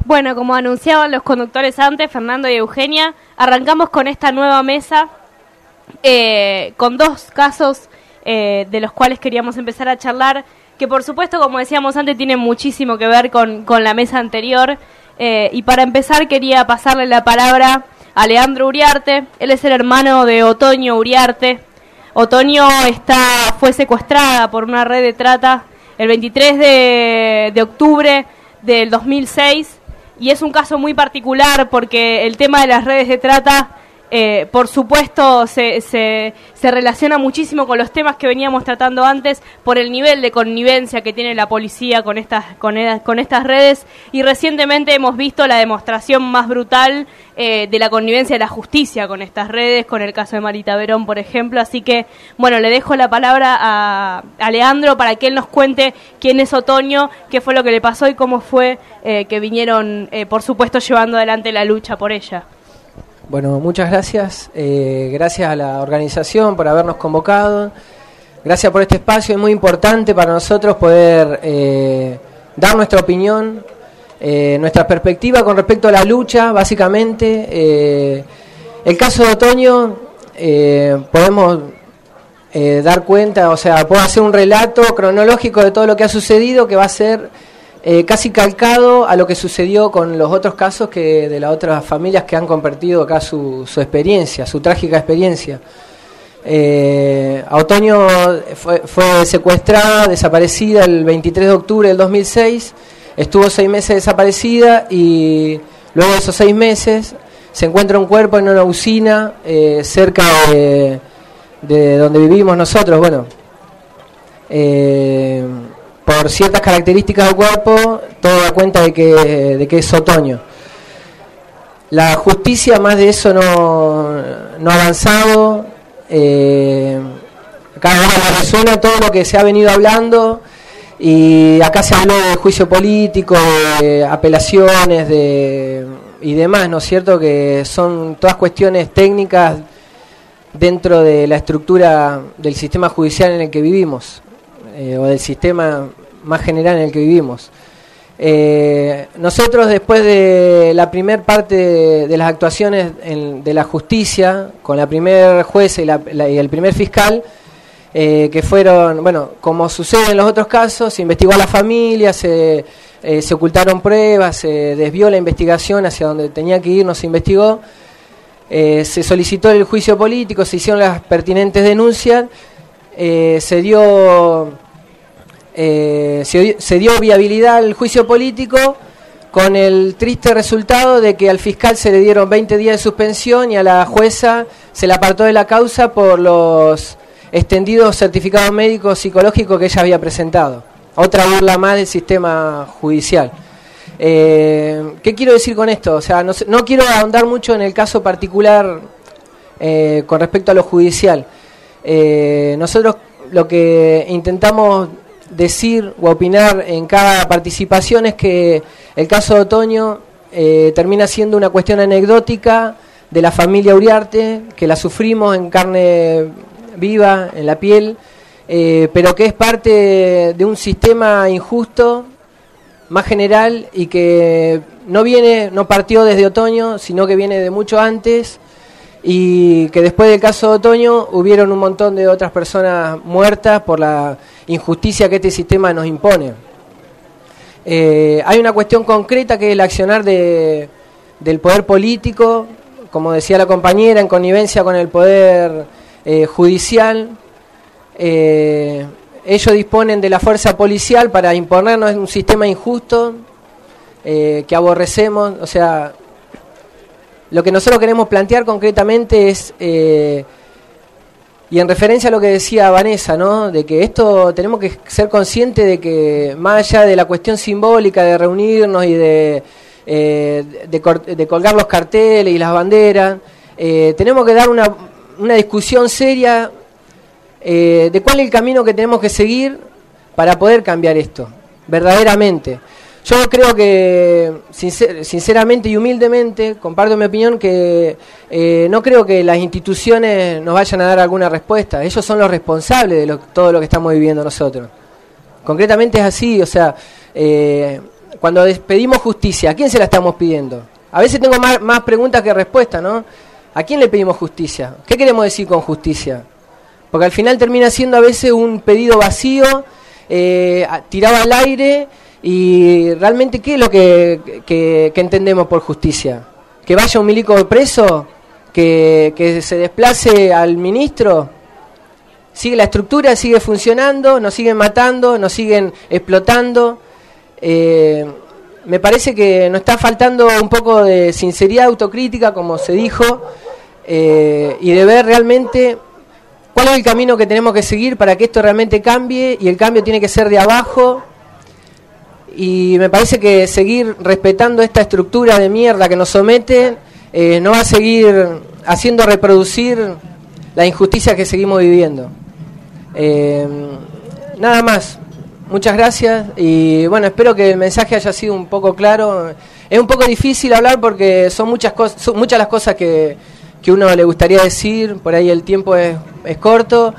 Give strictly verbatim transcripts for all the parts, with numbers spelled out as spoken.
Bueno, como anunciaban los conductores antes, Fernando y Eugenia, arrancamos con esta nueva mesa eh, con dos casos eh, de los cuales queríamos empezar a charlar, que por supuesto, como decíamos antes, tienen muchísimo que ver con, con la mesa anterior. Eh, y para empezar quería pasarle la palabra a Leandro Uriarte. Él es el hermano de Otoño Uriarte. Otoño está, fue secuestrada por una red de trata el veintitrés de, de octubre del dos mil seis. Y es un caso muy particular porque el tema de las redes de trata, eh, por supuesto, se, se, se relaciona muchísimo con los temas que veníamos tratando antes por el nivel de connivencia que tiene la policía con estas, con, con estas redes. Y recientemente hemos visto la demostración más brutal eh, de la connivencia de la justicia con estas redes, con el caso de Marita Verón, por ejemplo. Así que, bueno, le dejo la palabra a, a Leandro para que él nos cuente quién es Otoño, qué fue lo que le pasó y cómo fue eh, que vinieron, eh, por supuesto, llevando adelante la lucha por ella. Bueno, muchas gracias. Eh, gracias a la organización por habernos convocado. Gracias por este espacio. Es muy importante para nosotros poder eh, dar nuestra opinión, eh, nuestra perspectiva con respecto a la lucha, básicamente. Eh, el caso de Otoño, eh, podemos eh, dar cuenta, o sea, puedo hacer un relato cronológico de todo lo que ha sucedido, que va a ser Eh, casi calcado a lo que sucedió con los otros casos que de las otras familias que han compartido acá su, su experiencia, su trágica experiencia. Eh, a Otoño fue, fue secuestrada, desaparecida el veintitrés de octubre del dos mil seis, estuvo seis meses desaparecida y luego de esos seis meses se encuentra un cuerpo en una usina eh, cerca de, de donde vivimos nosotros. Bueno, eh, por ciertas características del cuerpo, todo da cuenta de que, de que es Otoño. La justicia, más de eso, no, no ha avanzado. Eh, acá me resuena todo lo que se ha venido hablando, y acá se habló de juicio político, de apelaciones de, y demás, ¿no es cierto?, que son todas cuestiones técnicas dentro de la estructura del sistema judicial en el que vivimos. Eh, o del sistema más general en el que vivimos. Eh, nosotros, después de la primer parte de, de las actuaciones en, de la justicia, con la primer jueza y, la, la, y el primer fiscal, eh, que fueron, bueno, como sucede en los otros casos, se investigó a la familia, se, eh, se ocultaron pruebas, se desvió la investigación hacia donde tenía que ir, no se investigó, eh, se solicitó el juicio político, se hicieron las pertinentes denuncias. Eh, se dio eh, se, se dio viabilidad al juicio político, con el triste resultado de que al fiscal se le dieron veinte días de suspensión y a la jueza se le apartó de la causa por los extendidos certificados médicos psicológicos que ella había presentado. Otra burla más del sistema judicial. Eh, ¿Qué quiero decir con esto? O sea, no, no quiero ahondar mucho en el caso particular eh, con respecto a lo judicial. Eh, nosotros lo que intentamos decir o opinar en cada participación es que el caso de Otoño eh, termina siendo una cuestión anecdótica de la familia Uriarte, que la sufrimos en carne viva, en la piel, eh, pero que es parte de un sistema injusto más general y que no viene, no partió desde Otoño, sino que viene de mucho antes, y que después del caso de Otoño hubieron un montón de otras personas muertas por la injusticia que este sistema nos impone. Eh, hay una cuestión concreta que es el accionar de, del poder político, como decía la compañera, en connivencia con el poder eh, judicial. Eh, ellos disponen de la fuerza policial para imponernos un sistema injusto eh, que aborrecemos. O sea, lo que nosotros queremos plantear concretamente es, eh, y en referencia a lo que decía Vanessa, ¿no?, de que esto tenemos que ser conscientes de que, más allá de la cuestión simbólica de reunirnos y de, eh, de, de colgar los carteles y las banderas, eh, tenemos que dar una, una discusión seria eh, de cuál es el camino que tenemos que seguir para poder cambiar esto, verdaderamente. Yo creo que, sincer, sinceramente y humildemente, comparto mi opinión, que eh, no creo que las instituciones nos vayan a dar alguna respuesta. Ellos son los responsables de lo, todo lo que estamos viviendo nosotros. Concretamente es así, o sea, eh, cuando pedimos justicia, ¿a quién se la estamos pidiendo? A veces tengo más, más preguntas que respuestas, ¿no? ¿A quién le pedimos justicia? ¿Qué queremos decir con justicia? Porque al final termina siendo a veces un pedido vacío, eh, tirado al aire, y realmente ¿qué es lo que, que, que entendemos por justicia? ¿Que vaya un milico preso? ¿Que, que se desplace al ministro? ¿Sigue la estructura? ¿Sigue funcionando? ¿Nos siguen matando? ¿Nos siguen explotando? Eh, me parece que nos está faltando un poco de sinceridad, autocrítica, como se dijo, eh, y de ver realmente cuál es el camino que tenemos que seguir para que esto realmente cambie, y el cambio tiene que ser de abajo. Y me parece que seguir respetando esta estructura de mierda que nos somete eh, no va a seguir haciendo reproducir la injusticia que seguimos viviendo. Eh, nada más. Muchas gracias y bueno, espero que el mensaje haya sido un poco claro. Es un poco difícil hablar porque son muchas cosas, son muchas las cosas que, que uno le gustaría decir, por ahí el tiempo es, es corto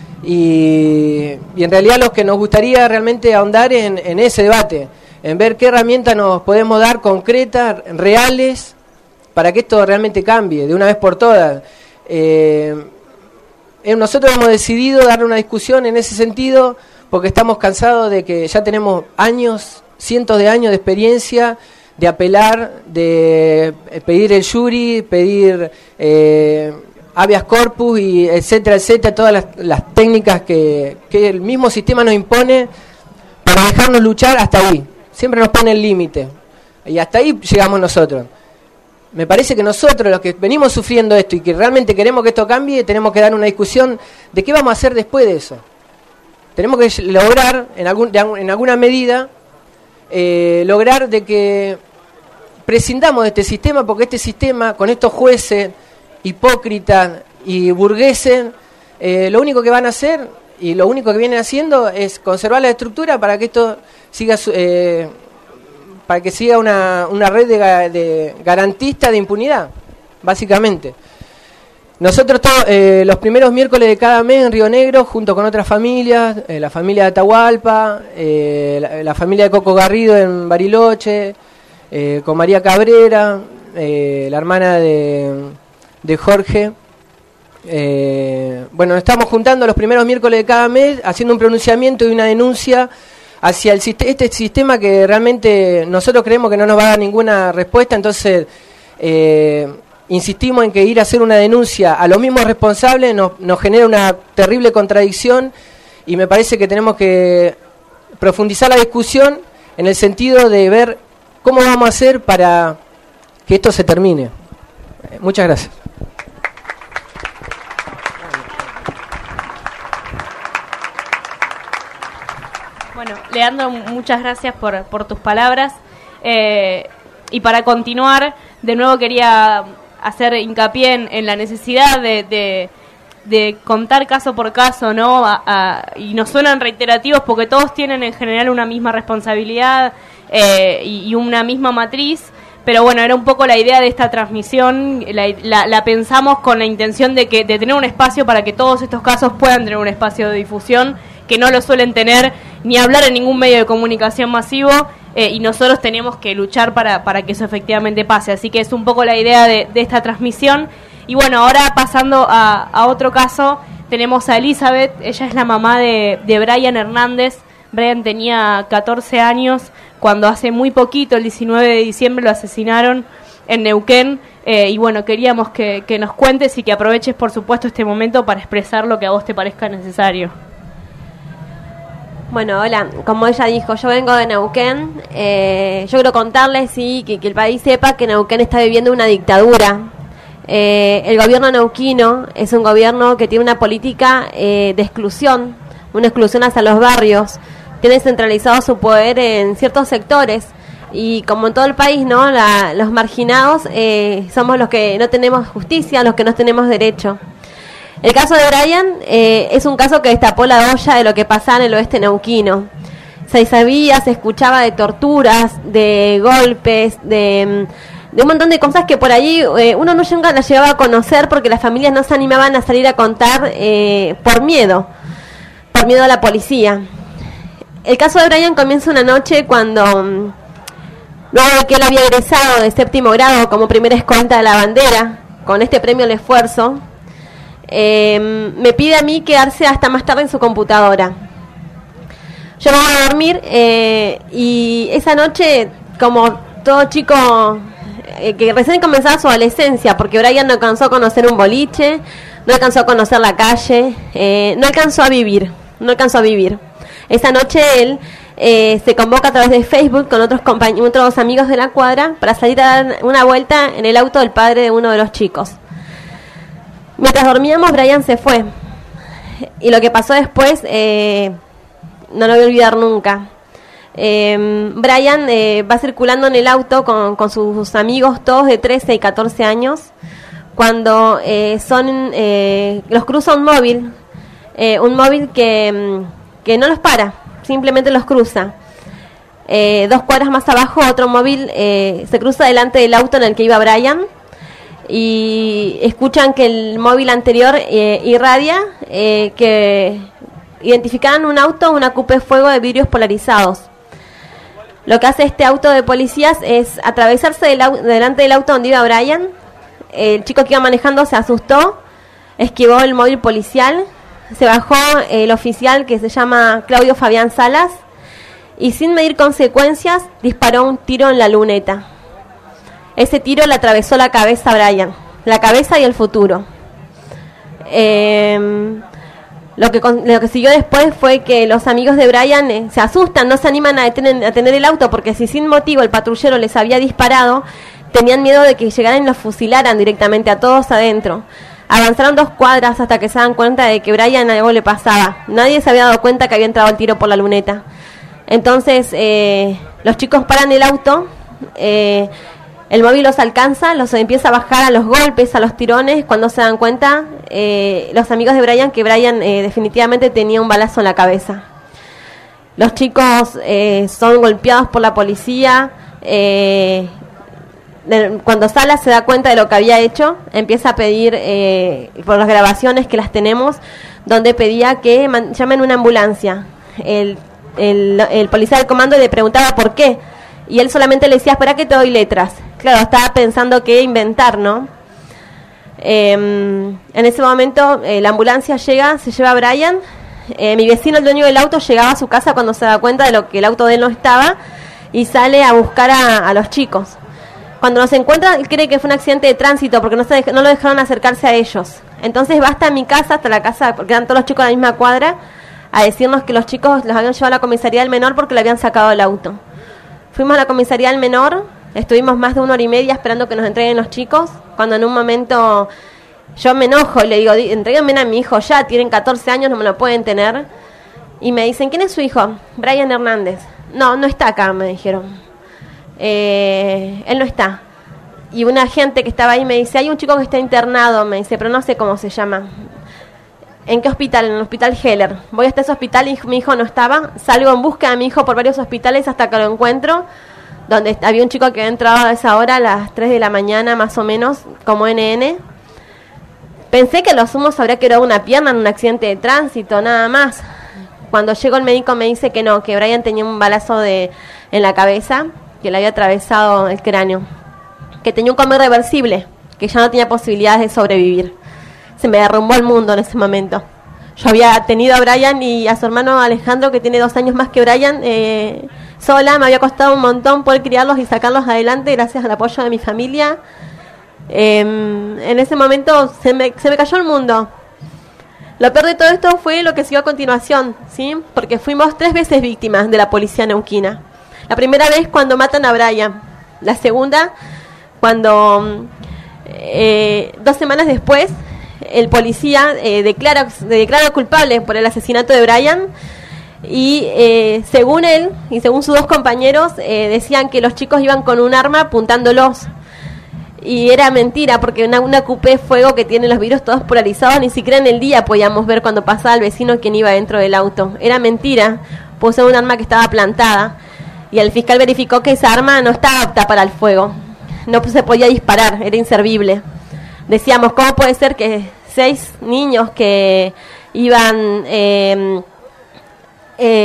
y, y en realidad lo que nos gustaría realmente ahondar en, en ese debate, en ver qué herramientas nos podemos dar concretas, reales, para que esto realmente cambie de una vez por todas. Eh, nosotros hemos decidido dar una discusión en ese sentido porque estamos cansados de que ya tenemos años, cientos de años de experiencia, de apelar, de pedir el jury, pedir eh, habeas corpus, y etcétera, etcétera, todas las, las técnicas que, que el mismo sistema nos impone para dejarnos luchar hasta ahí. Siempre nos pone el límite, y hasta ahí llegamos nosotros. Me parece que nosotros, los que venimos sufriendo esto y que realmente queremos que esto cambie, tenemos que dar una discusión de qué vamos a hacer después de eso. Tenemos que lograr, en, algún, en alguna medida, eh, lograr de que prescindamos de este sistema, porque este sistema, con estos jueces hipócritas y burgueses, eh, lo único que van a hacer, y lo único que vienen haciendo, es conservar la estructura para que esto siga, eh, para que siga una, una red de, de garantista de impunidad, básicamente. Nosotros todos, eh, los primeros miércoles de cada mes en Río Negro, junto con otras familias, eh, la familia de Atahualpa, eh, la, la familia de Coco Garrido en Bariloche, eh, con María Cabrera, eh, la hermana de, de Jorge. Eh, bueno, nos estamos juntando los primeros miércoles de cada mes, haciendo un pronunciamiento y una denuncia hacia el, este sistema que realmente nosotros creemos que no nos va a dar ninguna respuesta, entonces... Eh, insistimos en que ir a hacer una denuncia a los mismos responsables nos, nos genera una terrible contradicción, y me parece que tenemos que profundizar la discusión en el sentido de ver cómo vamos a hacer para que esto se termine. Eh, muchas gracias. Bueno, Leandro, muchas gracias por, por tus palabras. Eh, y para continuar, de nuevo quería hacer hincapié en, en la necesidad de, de, de contar caso por caso, ¿no? A, a, y nos suenan reiterativos porque todos tienen en general una misma responsabilidad eh, y, y una misma matriz, pero bueno, era un poco la idea de esta transmisión, la, la, la pensamos con la intención de, que, de tener un espacio para que todos estos casos puedan tener un espacio de difusión, que no lo suelen tener ni hablar en ningún medio de comunicación masivo. Eh, y nosotros tenemos que luchar para, para que eso efectivamente pase. Así que es un poco la idea de, de esta transmisión. Y bueno, ahora pasando a, a otro caso, tenemos a Elizabeth. Ella es la mamá de, de Brian Hernández. Brian tenía catorce años cuando hace muy poquito, el diecinueve de diciembre, lo asesinaron en Neuquén. Eh, y bueno, queríamos que, que nos cuentes y que aproveches, por supuesto, este momento para expresar lo que a vos te parezca necesario. Bueno, hola, como ella dijo, yo vengo de Neuquén. Eh, yo quiero contarles, sí, que, que el país sepa que Neuquén está viviendo una dictadura. Eh, el gobierno neuquino es un gobierno que tiene una política eh, de exclusión, una exclusión hacia los barrios. Tiene centralizado su poder en ciertos sectores. Y como en todo el país, ¿no? La, los marginados eh, somos los que no tenemos justicia, los que no tenemos derecho. El caso de Brian eh, es un caso que destapó la olla de lo que pasaba en el oeste neuquino. Se sabía, se escuchaba de torturas, de golpes, de, de un montón de cosas que por allí eh, uno no nunca las llegaba a conocer porque las familias no se animaban a salir a contar eh, por miedo, por miedo a la policía. El caso de Brian comienza una noche cuando Luego de que él había egresado de séptimo grado como primera escolta de la bandera, con este premio al esfuerzo, eh, me pide a mí quedarse hasta más tarde en su computadora. Yo me voy a dormir eh, y esa noche, como todo chico eh, que recién comenzaba su adolescencia, porque Brian no alcanzó a conocer un boliche, no alcanzó a conocer la calle, eh, no alcanzó a vivir, no alcanzó a vivir. Esa noche él eh, se convoca a través de Facebook con otros compañeros, otros amigos de la cuadra para salir a dar una vuelta en el auto del padre de uno de los chicos. Mientras dormíamos, Brian se fue. Y lo que pasó después eh, no lo voy a olvidar nunca. Eh, Brian eh, va circulando en el auto con, con sus amigos, todos de trece y catorce años, cuando eh, son eh, los cruza un móvil, eh, un móvil que, que no los para, simplemente los cruza. Eh, dos cuadras más abajo, otro móvil eh, se cruza delante del auto en el que iba Brian, y escuchan que el móvil anterior eh, irradia eh, que identificaban un auto, una coupé fuego de vidrios polarizados. Lo que hace este auto de policías es atravesarse del au- delante del auto donde iba Brian. El chico que iba manejando se asustó, esquivó el móvil policial, se bajó el oficial que se llama Claudio Fabián Salas y sin medir consecuencias disparó un tiro en la luneta. Ese tiro le atravesó la cabeza a Brian, la cabeza y el futuro. Eh, lo, que con, lo que siguió después fue que los amigos de Brian eh, se asustan, no se animan a detener, a detener el auto, porque si sin motivo el patrullero les había disparado, tenían miedo de que llegaran y los fusilaran directamente a todos adentro. Avanzaron dos cuadras hasta que se dan cuenta de que Brian algo le pasaba. Nadie se había dado cuenta que había entrado el tiro por la luneta. Entonces eh, los chicos paran el auto, eh, el móvil los alcanza, los empieza a bajar a los golpes, a los tirones. Cuando se dan cuenta, eh, los amigos de Brian, que Brian eh, definitivamente tenía un balazo en la cabeza. Los chicos eh, son golpeados por la policía. Eh, de, cuando Salas se da cuenta de lo que había hecho, empieza a pedir, eh, por las grabaciones que las tenemos, donde pedía que man, llamen una ambulancia. El, el, el policía del comando le preguntaba por qué, y él solamente le decía, espera que te doy letras. Claro, estaba pensando qué inventar, ¿no? Eh, en ese momento eh, la ambulancia llega, se lleva a Brian. Eh, mi vecino, el dueño del auto, llegaba a su casa cuando se da cuenta de lo que el auto de él no estaba y sale a buscar a, a los chicos. Cuando nos encuentra, él cree que fue un accidente de tránsito porque no, se dej- no lo dejaron acercarse a ellos. Entonces va hasta mi casa, hasta la casa, porque eran todos los chicos de la misma cuadra, a decirnos que los chicos los habían llevado a la comisaría del menor porque le habían sacado el auto. Fuimos a la comisaría del menor, estuvimos más de una hora y media esperando que nos entreguen los chicos, cuando en un momento yo me enojo y le digo, entréguenme a mi hijo ya, tienen catorce años, no me lo pueden tener. Y me dicen, ¿quién es su hijo? Brian Hernández. No, no está acá, me dijeron. Eh, él no está. Y una agente que estaba ahí me dice, hay un chico que está internado, me dice, pero no sé cómo se llama. ¿En qué hospital? En el hospital Heller. Voy hasta ese hospital y mi hijo no estaba. Salgo en busca de mi hijo por varios hospitales hasta que lo encuentro, donde había un chico que había entrado a esa hora, a las tres de la mañana más o menos, como N N. Pensé que a lo sumo se habría quedado una pierna en un accidente de tránsito, nada más. Cuando llegó el médico me dice que no, que Brian tenía un balazo de, en la cabeza, que le había atravesado el cráneo, que tenía un coma irreversible, que ya no tenía posibilidades de sobrevivir. Se me derrumbó el mundo en ese momento. Yo había tenido a Brian y a su hermano Alejandro, que tiene dos años más que Brian, eh, sola. Me había costado un montón poder criarlos y sacarlos adelante gracias al apoyo de mi familia. Eh, en ese momento se me, se me cayó el mundo. Lo peor de todo esto fue lo que siguió a continuación, ¿sí? Porque fuimos tres veces víctimas de la policía neuquina. La primera vez cuando matan a Brian. La segunda cuando eh, dos semanas después el policía eh, declara, declara culpable por el asesinato de Brian. Y eh, según él y según sus dos compañeros eh, decían que los chicos iban con un arma apuntándolos. Y era mentira, porque una, una coupé fuego que tiene los vidrios todos polarizados, ni siquiera en el día podíamos ver cuando pasaba el vecino quién iba dentro del auto. Era mentira, pues era un arma que estaba plantada. Y el fiscal verificó que esa arma no estaba apta para el fuego. No se podía disparar, era inservible. Decíamos, ¿cómo puede ser que seis niños que iban... Eh, eh,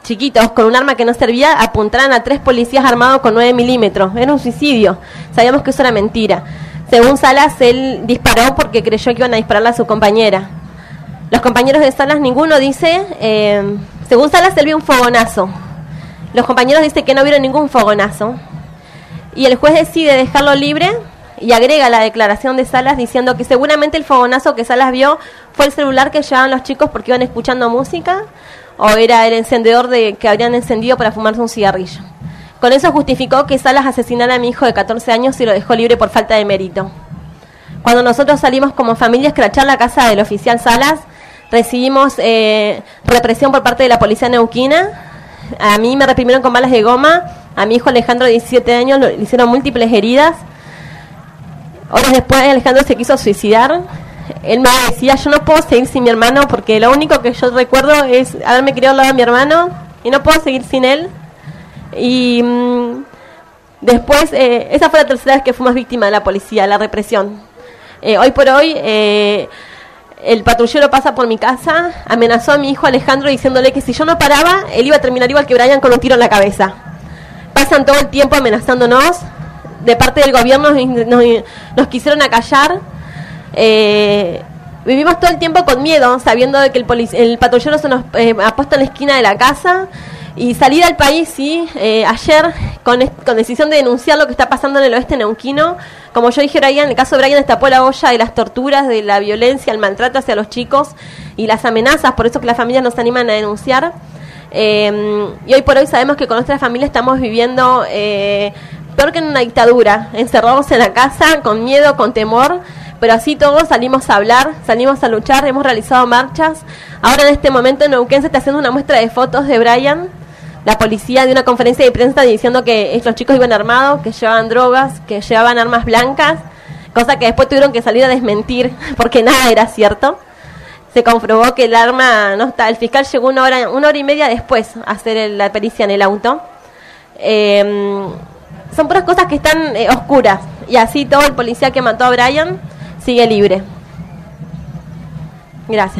chiquitos, con un arma que no servía, apuntaran a tres policías armados con nueve milímetros. Era un suicidio. Sabíamos que eso era mentira. Según Salas, él disparó porque creyó que iban a dispararle a su compañera. Los compañeros de Salas, ninguno dice... Eh, según Salas, él vio un fogonazo. Los compañeros dicen que no vieron ningún fogonazo. Y el juez decide dejarlo libre y agrega la declaración de Salas diciendo que seguramente el fogonazo que Salas vio fue el celular que llevaban los chicos porque iban escuchando música, o era el encendedor de que habrían encendido para fumarse un cigarrillo. Con eso justificó que Salas asesinara a mi hijo de catorce años y lo dejó libre por falta de mérito. Cuando nosotros salimos como familia a escrachar la casa del oficial Salas, recibimos eh, represión por parte de la policía neuquina. A mí me reprimieron con balas de goma, a mi hijo Alejandro de diecisiete años le hicieron múltiples heridas. Horas después Alejandro se quiso suicidar. Él me decía, yo no puedo seguir sin mi hermano porque lo único que yo recuerdo es haberme criado al lado de mi hermano y no puedo seguir sin él. Y mmm, después, eh, esa fue la tercera vez que fuimos víctimas de la policía, la represión. Eh, hoy por hoy... Eh, El patrullero pasa por mi casa, amenazó a mi hijo Alejandro diciéndole que si yo no paraba, él iba a terminar igual que Brian con un tiro en la cabeza. Pasan todo el tiempo amenazándonos. De parte del gobierno nos, nos, nos quisieron acallar. Eh, vivimos todo el tiempo con miedo, sabiendo de que el, polic- el patrullero se nos eh, ha puesto en la esquina de la casa. Y salir al país, sí, eh, ayer con, est- con decisión de denunciar lo que está pasando en el oeste neuquino. Como yo dije, Brian, en el caso de Brian destapó la olla de las torturas, de la violencia, el maltrato hacia los chicos y las amenazas, por eso que las familias nos animan a denunciar. Eh, y hoy por hoy sabemos que con nuestra familia estamos viviendo eh, peor que en una dictadura, encerrados en la casa, con miedo, con temor, pero así todos salimos a hablar, salimos a luchar, hemos realizado marchas. Ahora en este momento en Neuquén se está haciendo una muestra de fotos de Brian. La policía de una conferencia de prensa diciendo que los chicos iban armados, que llevaban drogas, que llevaban armas blancas, cosa que después tuvieron que salir a desmentir porque nada era cierto. Se comprobó que el arma no está. El fiscal llegó una hora, una hora y media después a hacer el, la pericia en el auto. Eh, son puras cosas que están eh, oscuras, y así todo el policía que mató a Brian sigue libre. Gracias.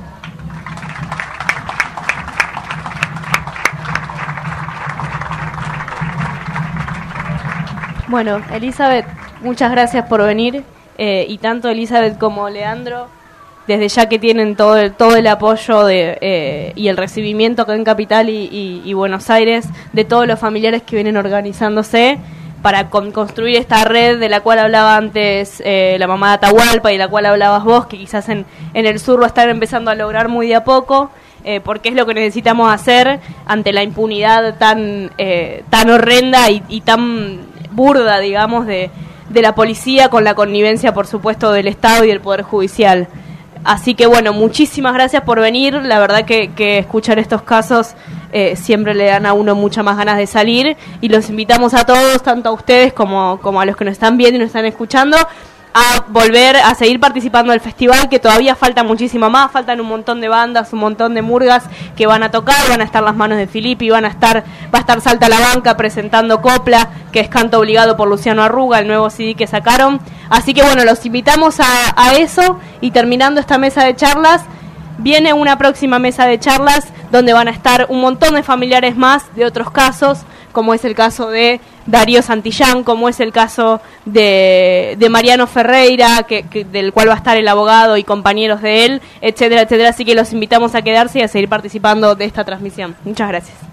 Bueno, Elizabeth, muchas gracias por venir, eh, y tanto Elizabeth como Leandro, desde ya que tienen todo el, todo el apoyo de, eh, y el recibimiento acá en Capital y, y, y Buenos Aires de todos los familiares que vienen organizándose para con, construir esta red de la cual hablaba antes eh, la mamá de Atahualpa y de la cual hablabas vos, que quizás en, en el sur lo están empezando a lograr muy de a poco. Eh, porque es lo que necesitamos hacer ante la impunidad tan eh, tan horrenda y, y tan burda, digamos, de, de la policía, con la connivencia, por supuesto, del Estado y del Poder Judicial. Así que, bueno, muchísimas gracias por venir. La verdad que, que escuchar estos casos eh, siempre le dan a uno muchas más ganas de salir, y los invitamos a todos, tanto a ustedes como, como a los que nos están viendo y nos están escuchando, a volver a seguir participando del festival, que todavía falta muchísimo más, faltan un montón de bandas, un montón de murgas que van a tocar, van a estar Las Manos de Filippi, van a estar, va a estar Salta a la Banca presentando Copla, que es Canto Obligado por Luciano Arruga, el nuevo C D que sacaron. Así que bueno, los invitamos a, a eso, y terminando esta mesa de charlas, viene una próxima mesa de charlas donde van a estar un montón de familiares más de otros casos, como es el caso de Darío Santillán, como es el caso de, de Mariano Ferreira, que, que, del cual va a estar el abogado y compañeros de él, etcétera, etcétera. Así que los invitamos a quedarse y a seguir participando de esta transmisión. Muchas gracias.